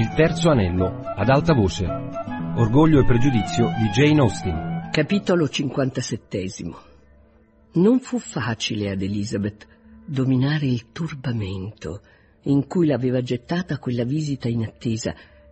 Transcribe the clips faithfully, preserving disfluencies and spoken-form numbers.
Il terzo anello, ad alta voce. Orgoglio e pregiudizio di Jane Austen. Capitolo cinquantasettesimo. Non fu facile ad Elizabeth dominare il turbamento in cui l'aveva gettata quella visita inattesa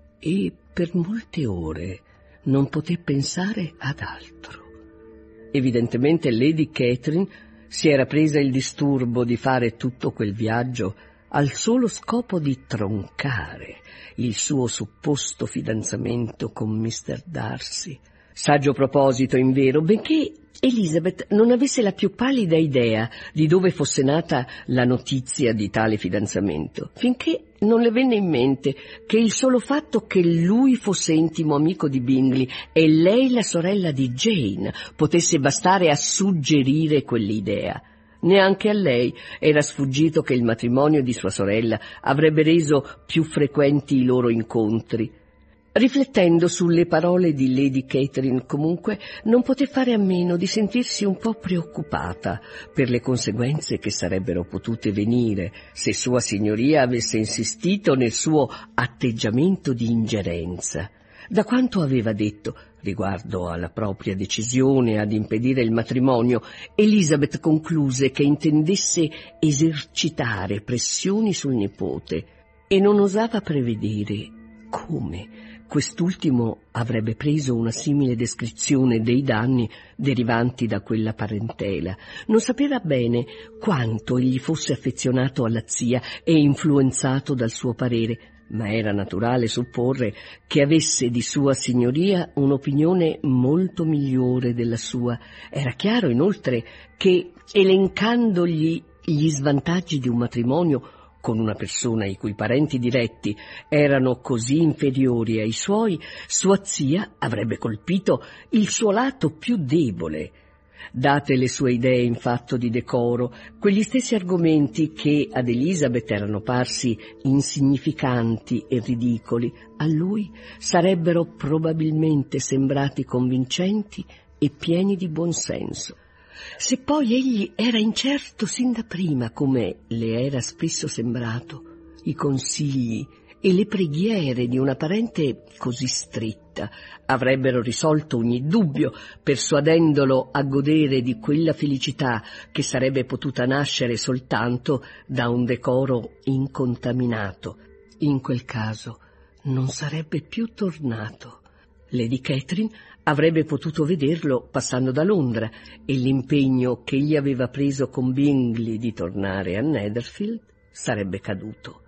e per molte ore non poté pensare ad altro. Evidentemente Lady Catherine si era presa il disturbo di fare tutto quel viaggio al solo scopo di troncare il suo supposto fidanzamento con mister Darcy. Saggio proposito, invero, benché Elizabeth non avesse la più pallida idea di dove fosse nata la notizia di tale fidanzamento, finché non le venne in mente che il solo fatto che lui fosse intimo amico di Bingley e lei la sorella di Jane potesse bastare a suggerire quell'idea. Neanche a lei era sfuggito che il matrimonio di sua sorella avrebbe reso più frequenti i loro incontri. Riflettendo sulle parole di Lady Catherine, comunque, non poté fare a meno di sentirsi un po' preoccupata per le conseguenze che sarebbero potute venire se Sua Signoria avesse insistito nel suo atteggiamento di ingerenza. Da quanto aveva detto riguardo alla propria decisione ad impedire il matrimonio, Elizabeth concluse che intendesse esercitare pressioni sul nipote e non osava prevedere come quest'ultimo avrebbe preso una simile descrizione dei danni derivanti da quella parentela. Non sapeva bene quanto egli fosse affezionato alla zia e influenzato dal suo parere, ma era naturale supporre che avesse di Sua Signoria un'opinione molto migliore della sua. Era chiaro inoltre che, elencandogli gli svantaggi di un matrimonio con una persona i cui parenti diretti erano così inferiori ai suoi, sua zia avrebbe colpito il suo lato più debole. Date le sue idee in fatto di decoro, quegli stessi argomenti che ad Elizabeth erano parsi insignificanti e ridicoli, a lui sarebbero probabilmente sembrati convincenti e pieni di buonsenso. Se poi egli era incerto sin da prima, come le era spesso sembrato, i consigli e le preghiere di una parente così stretta avrebbero risolto ogni dubbio, persuadendolo a godere di quella felicità che sarebbe potuta nascere soltanto da un decoro incontaminato. In quel caso non sarebbe più tornato. Lady Catherine avrebbe potuto vederlo passando da Londra e l'impegno che egli aveva preso con Bingley di tornare a Netherfield sarebbe caduto.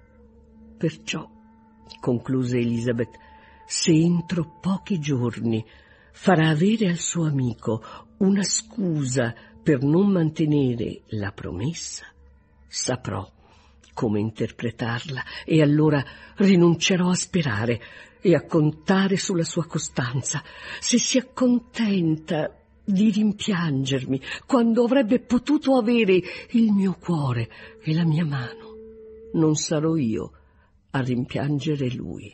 Perciò, concluse Elizabeth, se entro pochi giorni farà avere al suo amico una scusa per non mantenere la promessa, saprò come interpretarla e allora rinuncerò a sperare e a contare sulla sua costanza. Se si accontenta di rimpiangermi quando avrebbe potuto avere il mio cuore e la mia mano, non sarò io a rimpiangere lui.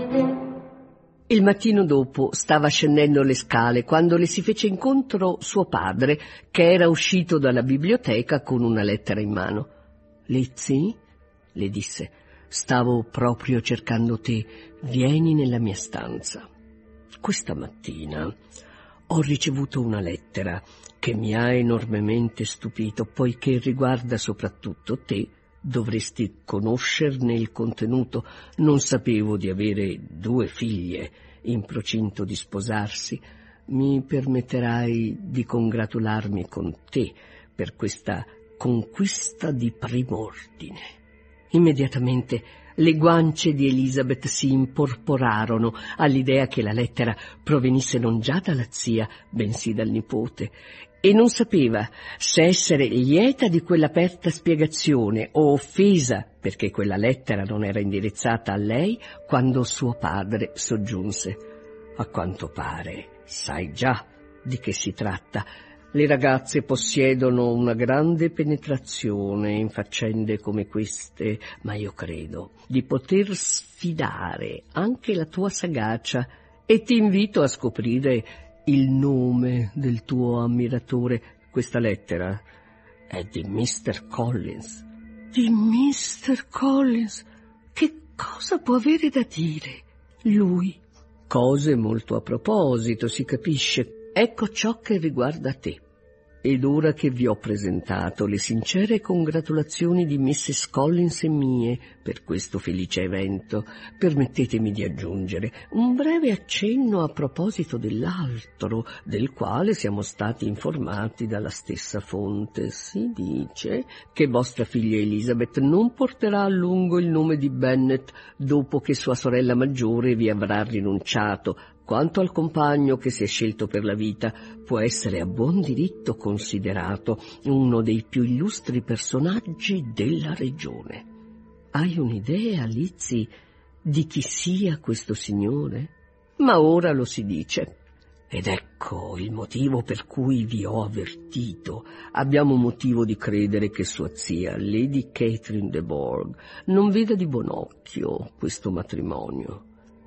Il mattino dopo stava scendendo le scale quando le si fece incontro suo padre, che era uscito dalla biblioteca con una lettera in mano. «Lizzie», le disse, «stavo proprio cercando te. Vieni nella mia stanza. Questa mattina ho ricevuto una lettera che mi ha enormemente stupito, poiché riguarda soprattutto te. Dovresti conoscerne il contenuto. Non sapevo di avere due figlie in procinto di sposarsi. Mi permetterai di congratularmi con te per questa conquista di prim'ordine». Immediatamente le guance di Elizabeth si imporporarono all'idea che la lettera provenisse non già dalla zia, bensì dal nipote, e non sapeva se essere lieta di quell'aperta spiegazione o offesa perché quella lettera non era indirizzata a lei quando suo padre soggiunse: «A quanto pare sai già di che si tratta. Le ragazze possiedono una grande penetrazione in faccende come queste, ma io credo di poter sfidare anche la tua sagacia e ti invito a scoprire il nome del tuo ammiratore. Questa lettera è di mister Collins». «Di mister Collins? Che cosa può avere da dire? Lui. Cose molto a proposito, si capisce. Ecco ciò che riguarda te. Ed ora che vi ho presentato le sincere congratulazioni di missus Collins e mie per questo felice evento, permettetemi di aggiungere un breve accenno a proposito dell'altro, del quale siamo stati informati dalla stessa fonte. Si dice che vostra figlia Elizabeth non porterà a lungo il nome di Bennet dopo che sua sorella maggiore vi avrà rinunciato. Quanto al compagno che si è scelto per la vita, può essere a buon diritto considerato uno dei più illustri personaggi della regione. Hai un'idea, Lizzie, di chi sia questo signore? Ma ora lo si dice. Ed ecco il motivo per cui vi ho avvertito. Abbiamo motivo di credere che sua zia, Lady Catherine de Bourgh, non veda di buon occhio questo matrimonio.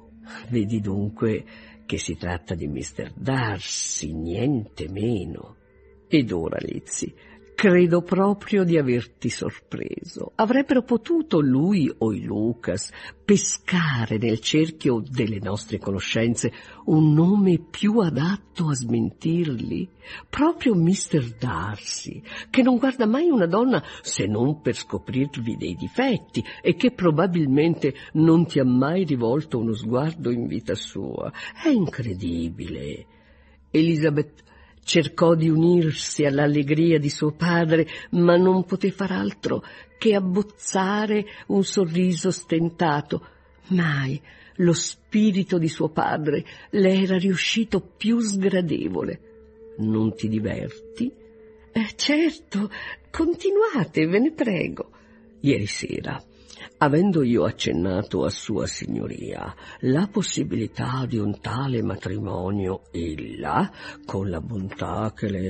Vedi dunque che si tratta di mister Darcy, niente meno. Ed ora, Lizzie, credo proprio di averti sorpreso. Avrebbero potuto lui o i Lucas pescare nel cerchio delle nostre conoscenze un nome più adatto a smentirli? Proprio mister Darcy, che non guarda mai una donna se non per scoprirvi dei difetti e che probabilmente non ti ha mai rivolto uno sguardo in vita sua. È incredibile. Elizabeth cercò di unirsi all'allegria di suo padre, ma non poté far altro che abbozzare un sorriso stentato. Mai lo spirito di suo padre le era riuscito più sgradevole. Non ti diverti? Eh, certo, continuate, ve ne prego. Ieri sera, avendo io accennato a sua signoria la possibilità di un tale matrimonio, ella, con la bontà che le è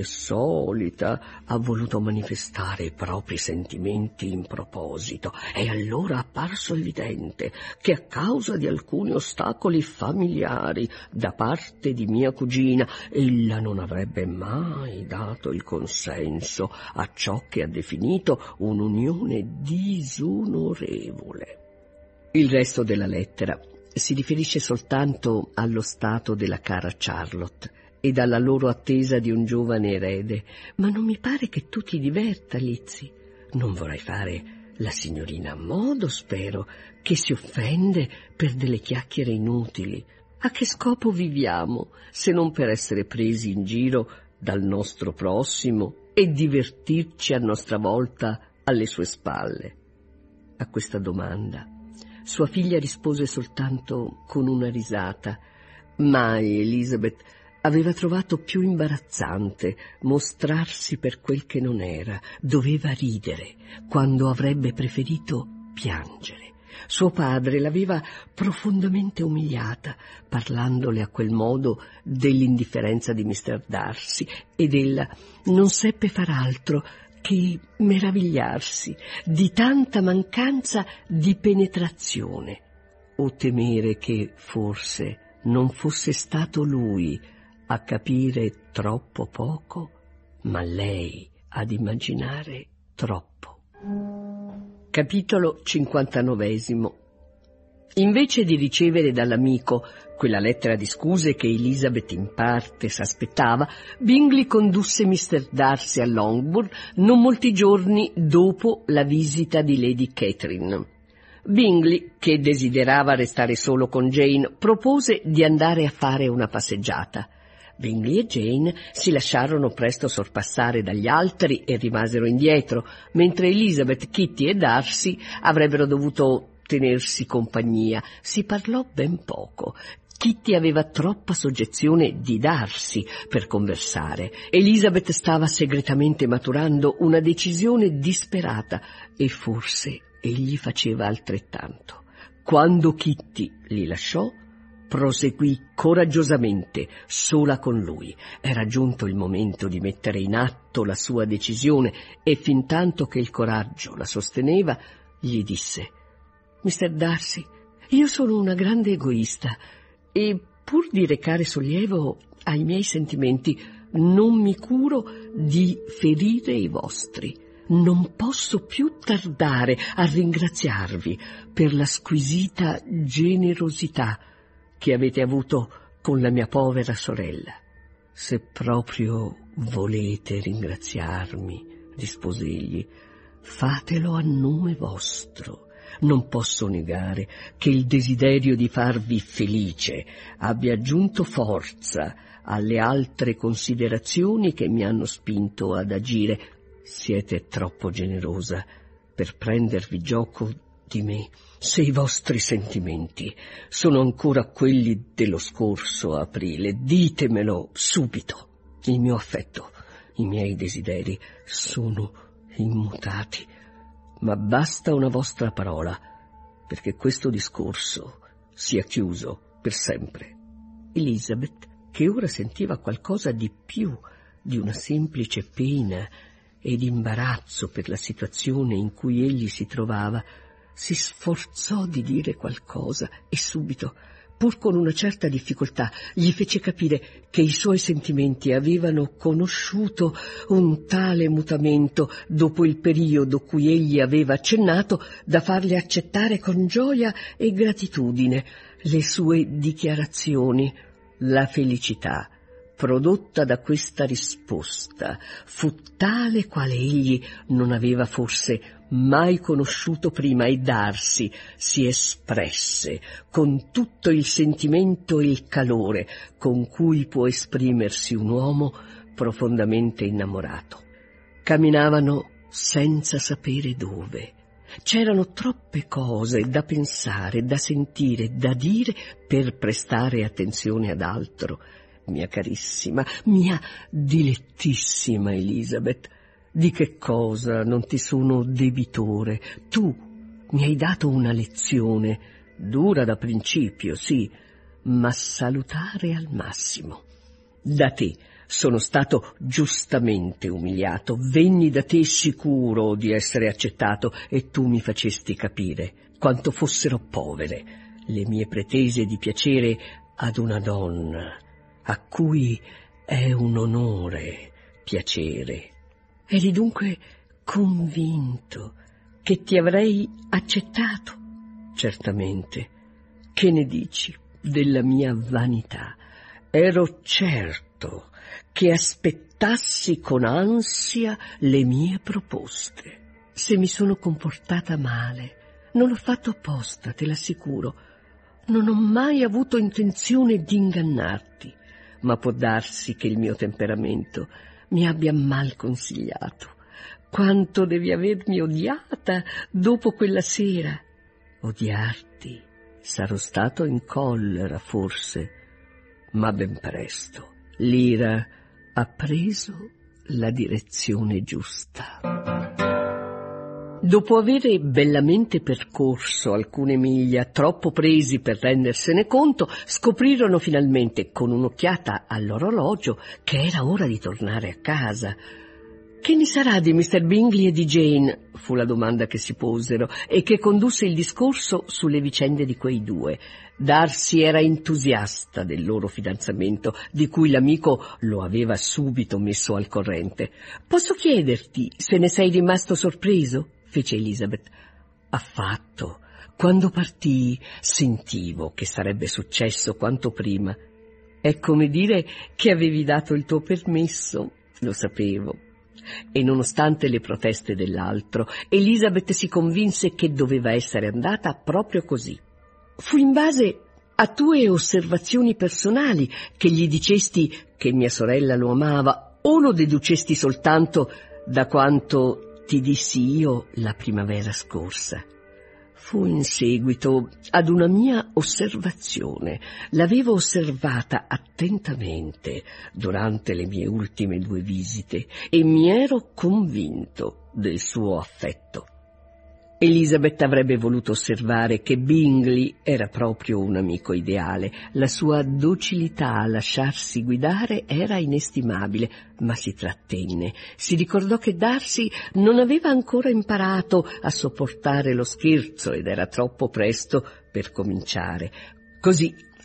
solita, ha voluto manifestare i propri sentimenti in proposito. È allora apparso evidente che a causa di alcuni ostacoli familiari da parte di mia cugina, ella non avrebbe mai dato il consenso a ciò che ha definito un'unione disonorevole. Il resto della lettera si riferisce soltanto allo stato della cara Charlotte ed alla loro attesa di un giovane erede, ma non mi pare che tu ti diverta, Lizzie. Non vorrai fare la signorina a modo, spero, che si offende per delle chiacchiere inutili. A che scopo viviamo se non per essere presi in giro dal nostro prossimo e divertirci a nostra volta alle sue spalle? A questa domanda sua figlia rispose soltanto con una risata. Mai Elizabeth aveva trovato più imbarazzante mostrarsi per quel che non era. Doveva ridere quando avrebbe preferito piangere. Suo padre l'aveva profondamente umiliata, parlandole a quel modo dell'indifferenza di mister Darcy, ed ella non seppe far altro che meravigliarsi di tanta mancanza di penetrazione, o temere che forse non fosse stato lui a capire troppo poco, ma lei ad immaginare troppo. Capitolo cinquantanovesimo. Invece di ricevere dall'amico quella lettera di scuse che Elizabeth in parte s'aspettava, Bingley condusse mister Darcy a Longbourn non molti giorni dopo la visita di Lady Catherine. Bingley, che desiderava restare solo con Jane, propose di andare a fare una passeggiata. Bingley e Jane si lasciarono presto sorpassare dagli altri e rimasero indietro, mentre Elizabeth, Kitty e Darcy avrebbero dovuto tenersi compagnia. Si parlò ben poco. Kitty aveva troppa soggezione di Darcy per conversare. Elizabeth stava segretamente maturando una decisione disperata e forse egli faceva altrettanto. Quando Kitty li lasciò, proseguì coraggiosamente, sola con lui. Era giunto il momento di mettere in atto la sua decisione e fintanto che il coraggio la sosteneva, gli disse: mister Darcy, io sono una grande egoista e, pur di recare sollievo ai miei sentimenti, non mi curo di ferire i vostri. non posso più tardare a ringraziarvi per la squisita generosità che avete avuto con la mia povera sorella. Se proprio volete ringraziarmi, rispose egli, fatelo a nome vostro. Non posso negare che il desiderio di farvi felice abbia aggiunto forza alle altre considerazioni che mi hanno spinto ad agire. Siete troppo generosa per prendervi gioco di me. Se i vostri sentimenti sono ancora quelli dello scorso aprile, ditemelo subito. Il mio affetto, i miei desideri sono immutati, ma basta una vostra parola perché questo discorso sia chiuso per sempre. Elizabeth, che ora sentiva qualcosa di più di una semplice pena ed imbarazzo per la situazione in cui egli si trovava, si sforzò di dire qualcosa e subito, pur con una certa difficoltà, gli fece capire che i suoi sentimenti avevano conosciuto un tale mutamento dopo il periodo cui egli aveva accennato da farle accettare con gioia e gratitudine le sue dichiarazioni. La felicità prodotta da questa risposta fu tale quale egli non aveva forse mai conosciuto prima, e Darcy si espresse con tutto il sentimento e il calore con cui può esprimersi un uomo profondamente innamorato. Camminavano senza sapere dove. C'erano troppe cose da pensare, da sentire, da dire per prestare attenzione ad altro. Mia carissima, mia dilettissima Elizabeth, di che cosa non ti sono debitore? Tu mi hai dato una lezione, dura da principio, sì, ma salutare al massimo. Da te sono stato giustamente umiliato, venni da te sicuro di essere accettato e tu mi facesti capire quanto fossero povere le mie pretese di piacere ad una donna a cui è un onore piacere. Eri dunque convinto che ti avrei accettato? Certamente. Che ne dici della mia vanità? Ero certo che aspettassi con ansia le mie proposte. Se mi sono comportata male, non l'ho fatto apposta, te l'assicuro. Non ho mai avuto intenzione di ingannarti, ma può darsi che il mio temperamento mi abbia mal consigliato. Quanto devi avermi odiata dopo quella sera? Odiarti? Sarò stato in collera, forse, ma ben presto l'ira ha preso la direzione giusta. Dopo avere bellamente percorso alcune miglia, troppo presi per rendersene conto, scoprirono finalmente con un'occhiata all'orologio che era ora di tornare a casa. «Che ne sarà di mister Bingley e di Jane?» fu la domanda che si posero e che condusse il discorso sulle vicende di quei due. Darcy era entusiasta del loro fidanzamento, di cui l'amico lo aveva subito messo al corrente. «Posso chiederti se ne sei rimasto sorpreso?» fece Elizabeth. «Affatto. Quando partii sentivo che sarebbe successo quanto prima. È come dire che avevi dato il tuo permesso, lo sapevo». E nonostante le proteste dell'altro, Elizabeth si convinse che doveva essere andata proprio così. «Fu in base a tue osservazioni personali che gli dicesti che mia sorella lo amava, o lo deducesti soltanto da quanto ti dissi io la primavera scorsa?» «Fu in seguito ad una mia osservazione. L'avevo osservata attentamente durante le mie ultime due visite e mi ero convinto del suo affetto». Elizabeth avrebbe voluto osservare che Bingley era proprio un amico ideale. La sua docilità a lasciarsi guidare era inestimabile, ma si trattenne. Si ricordò che Darcy non aveva ancora imparato a sopportare lo scherzo ed era troppo presto per cominciare. Così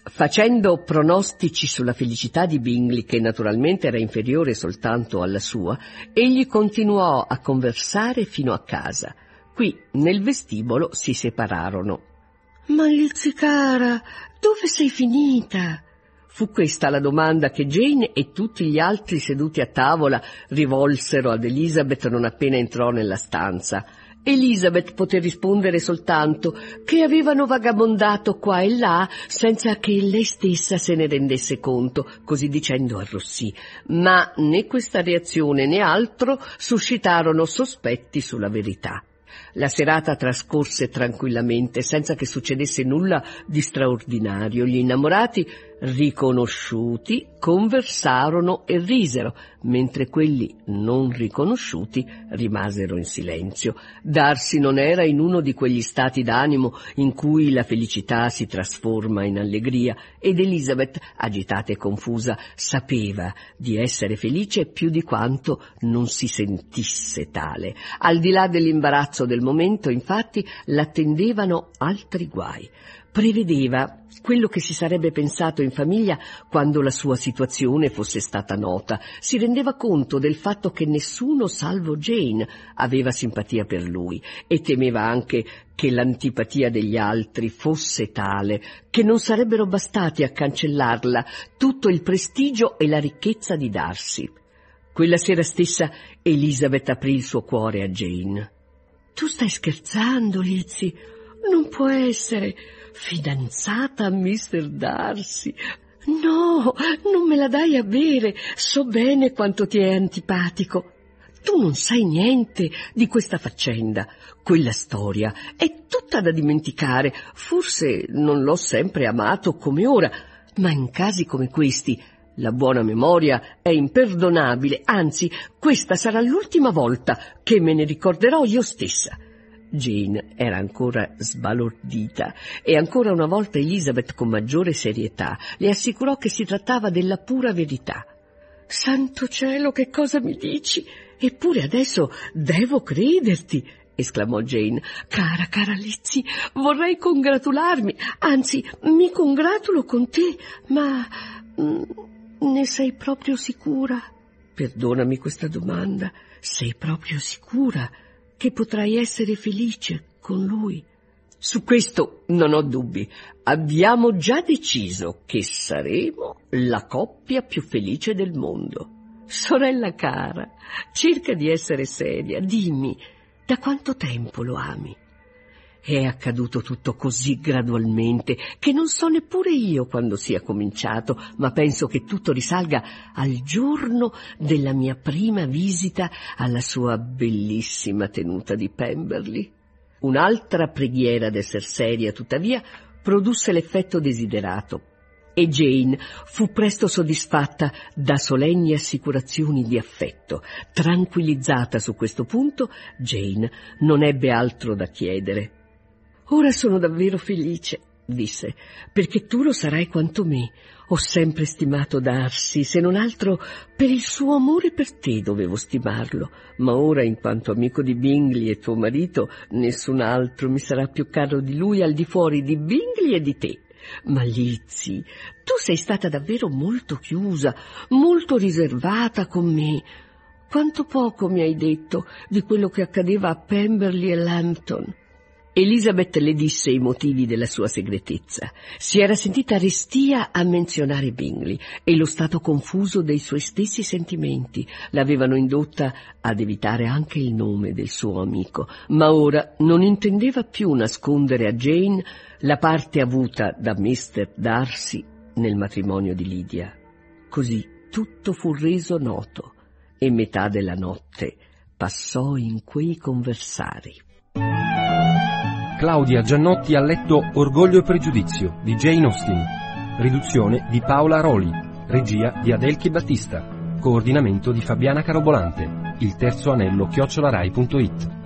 Facendo pronostici sulla felicità di Bingley, che naturalmente era inferiore soltanto alla sua, egli continuò a conversare fino a casa. Qui, nel vestibolo, si separarono. «Ma Lizzie cara, dove sei finita?» Fu questa la domanda che Jane e tutti gli altri seduti a tavola rivolsero ad Elizabeth non appena entrò nella stanza. Elizabeth poté rispondere soltanto che avevano vagabondato qua e là senza che lei stessa se ne rendesse conto, così dicendo arrossì, ma né questa reazione né altro suscitarono sospetti sulla verità. La serata trascorse tranquillamente, senza che succedesse nulla di straordinario. Gli innamorati, riconosciuti, conversarono e risero, mentre quelli non riconosciuti rimasero in silenzio. Darcy non era in uno di quegli stati d'animo in cui la felicità si trasforma in allegria, ed Elizabeth, agitata e confusa, sapeva di essere felice più di quanto non si sentisse tale. Al di là dell'imbarazzo del momento, infatti, l'attendevano altri guai. Prevedeva quello che si sarebbe pensato in famiglia quando la sua situazione fosse stata nota. Si rendeva conto del fatto che nessuno, salvo Jane, aveva simpatia per lui, e temeva anche che l'antipatia degli altri fosse tale che non sarebbero bastati a cancellarla tutto il prestigio e la ricchezza di Darcy. Quella sera stessa Elizabeth aprì il suo cuore a Jane. «Tu stai scherzando, Lizzie? Non può essere fidanzata a mister Darcy? No, non me la dai a bere, so bene quanto ti è antipatico. Tu non sai niente di questa faccenda. Quella storia è tutta da dimenticare. Forse non l'ho sempre amato come ora, ma in casi come questi la buona memoria è imperdonabile, anzi, questa sarà l'ultima volta che me ne ricorderò io stessa». Jane era ancora sbalordita e ancora una volta Elizabeth, con maggiore serietà, le assicurò che si trattava della pura verità. «Santo cielo, che cosa mi dici? Eppure adesso devo crederti!» esclamò Jane. «Cara, cara Lizzie, vorrei congratularmi, anzi, mi congratulo con te, ma ne sei proprio sicura?» «Perdonami questa domanda. Sei proprio sicura che potrai essere felice con lui?» «Su questo non ho dubbi. Abbiamo già deciso che saremo la coppia più felice del mondo». «Sorella cara, cerca di essere seria. Dimmi, da quanto tempo lo ami?» «È accaduto tutto così gradualmente che non so neppure io quando sia cominciato, ma penso che tutto risalga al giorno della mia prima visita alla sua bellissima tenuta di Pemberley». Un'altra preghiera d'esser seria, tuttavia, produsse l'effetto desiderato, e Jane fu presto soddisfatta da solenni assicurazioni di affetto. Tranquillizzata su questo punto, Jane non ebbe altro da chiedere. «Ora sono davvero felice», disse, «perché tu lo sarai quanto me. Ho sempre stimato Darcy, se non altro per il suo amore per te dovevo stimarlo, ma ora, in quanto amico di Bingley e tuo marito, nessun altro mi sarà più caro di lui al di fuori di Bingley e di te. Ma Lizzie, tu sei stata davvero molto chiusa, molto riservata con me. Quanto poco mi hai detto di quello che accadeva a Pemberley e Lambton». Elizabeth le disse i motivi della sua segretezza. Si era sentita restia a menzionare Bingley e lo stato confuso dei suoi stessi sentimenti l'avevano indotta ad evitare anche il nome del suo amico, ma ora non intendeva più nascondere a Jane la parte avuta da mister Darcy nel matrimonio di Lydia. Così tutto fu reso noto e metà della notte passò in quei conversari. Claudia Giannotti ha letto Orgoglio e pregiudizio di Jane Austen, riduzione di Paola Roli, regia di Adelchi Battista, coordinamento di Fabiana Carobolante, il terzo anello chiocciolarai punto it.